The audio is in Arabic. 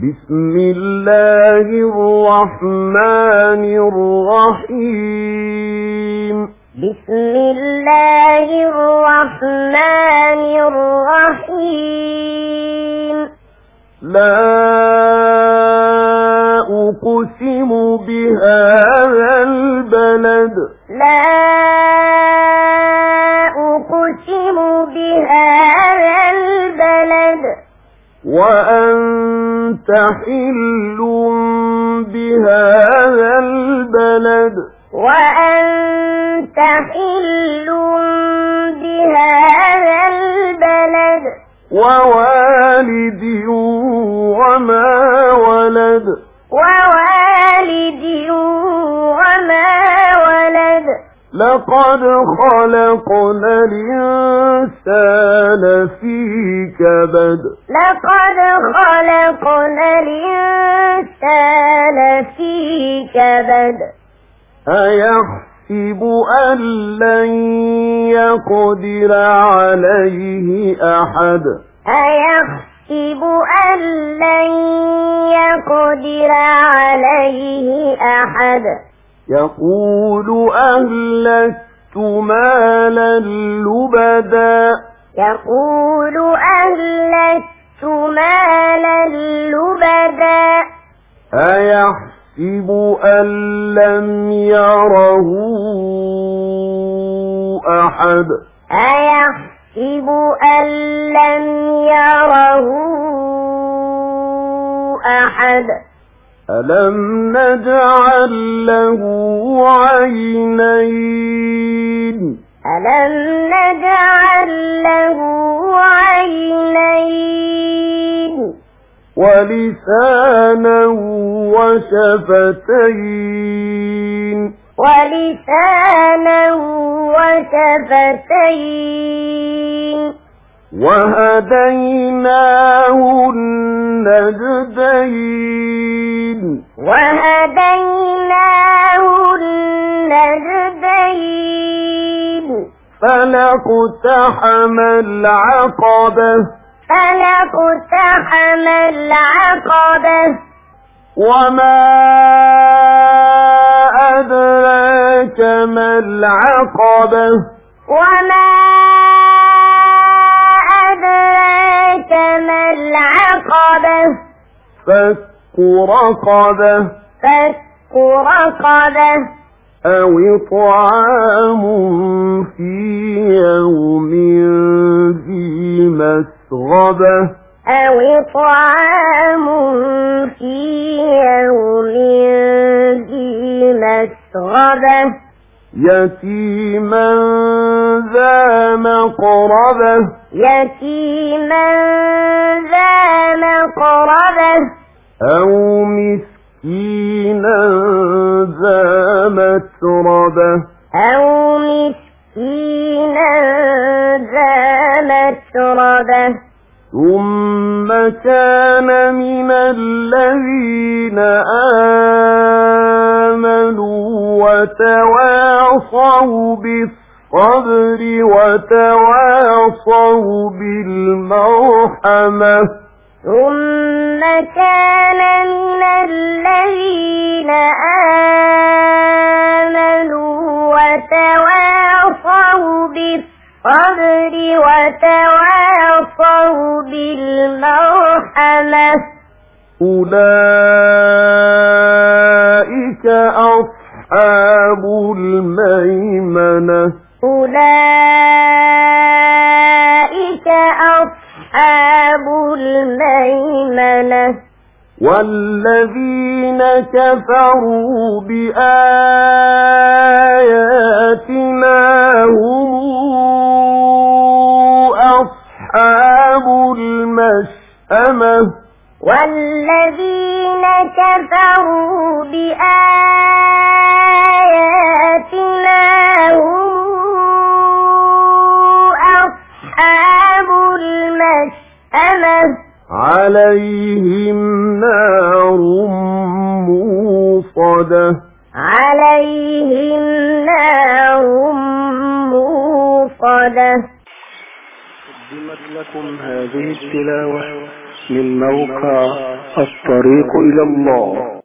بسم الله الرحمن الرحيم بسم الله الرحمن الرحيم لا أقسم بهذا البلد لا أقسم بهذا البلد وأنت حل بهذا البلد وأنت حل بهذا البلد ووالد وما ولد ووالد وما ولد لقد خلقنا الإنسان في كبد لقد خلقنا الإنسان في كبد أيحسب أن لن يقدر عليه أحد أيحسب أن لن يقدر عليه أحد يقول أهلكت مالا لبدا يقول أهلكت مالا لبدا أيحسب أن لم يره أحد أيحسب أن لم يره أحد ألم نجعل له عينين ألم نجعل له عينين ولسانا وشفتين ولسانا وشفتين وهديناه النجدين وهديناه النجدين فلاقتحم العقبة فلاقتحم العقبة وما أدراك ما العقبة وما أدراك ما العقبة فك رقبة فك رقبة أو إطعام في يوم ذي مسغبة أو إطعام في يوم ذي مسغبة يتيما ذا مقربة يتيما ذا مقربة أو مسكينا ذا متربة أو مسكينا ذا متربة ثم كان من الذين آمنوا وتواصوا بالصبر وتواصوا بالمرحمة ثم كان من الذين آمنوا وتواصوا بالصبر وتواصوا بالمرحمة أولئك أصحاب الميمنة أولئك أصحاب الميمنة والذين كفروا بآياتنا هم أصحاب المشأمة والذين كفروا بآياتنا هم أصحاب المشأمة عليهم نار موصدة عليهم نار موصدة. قدمت لكم هذه التلاوة من موقع الطريق إلى الله.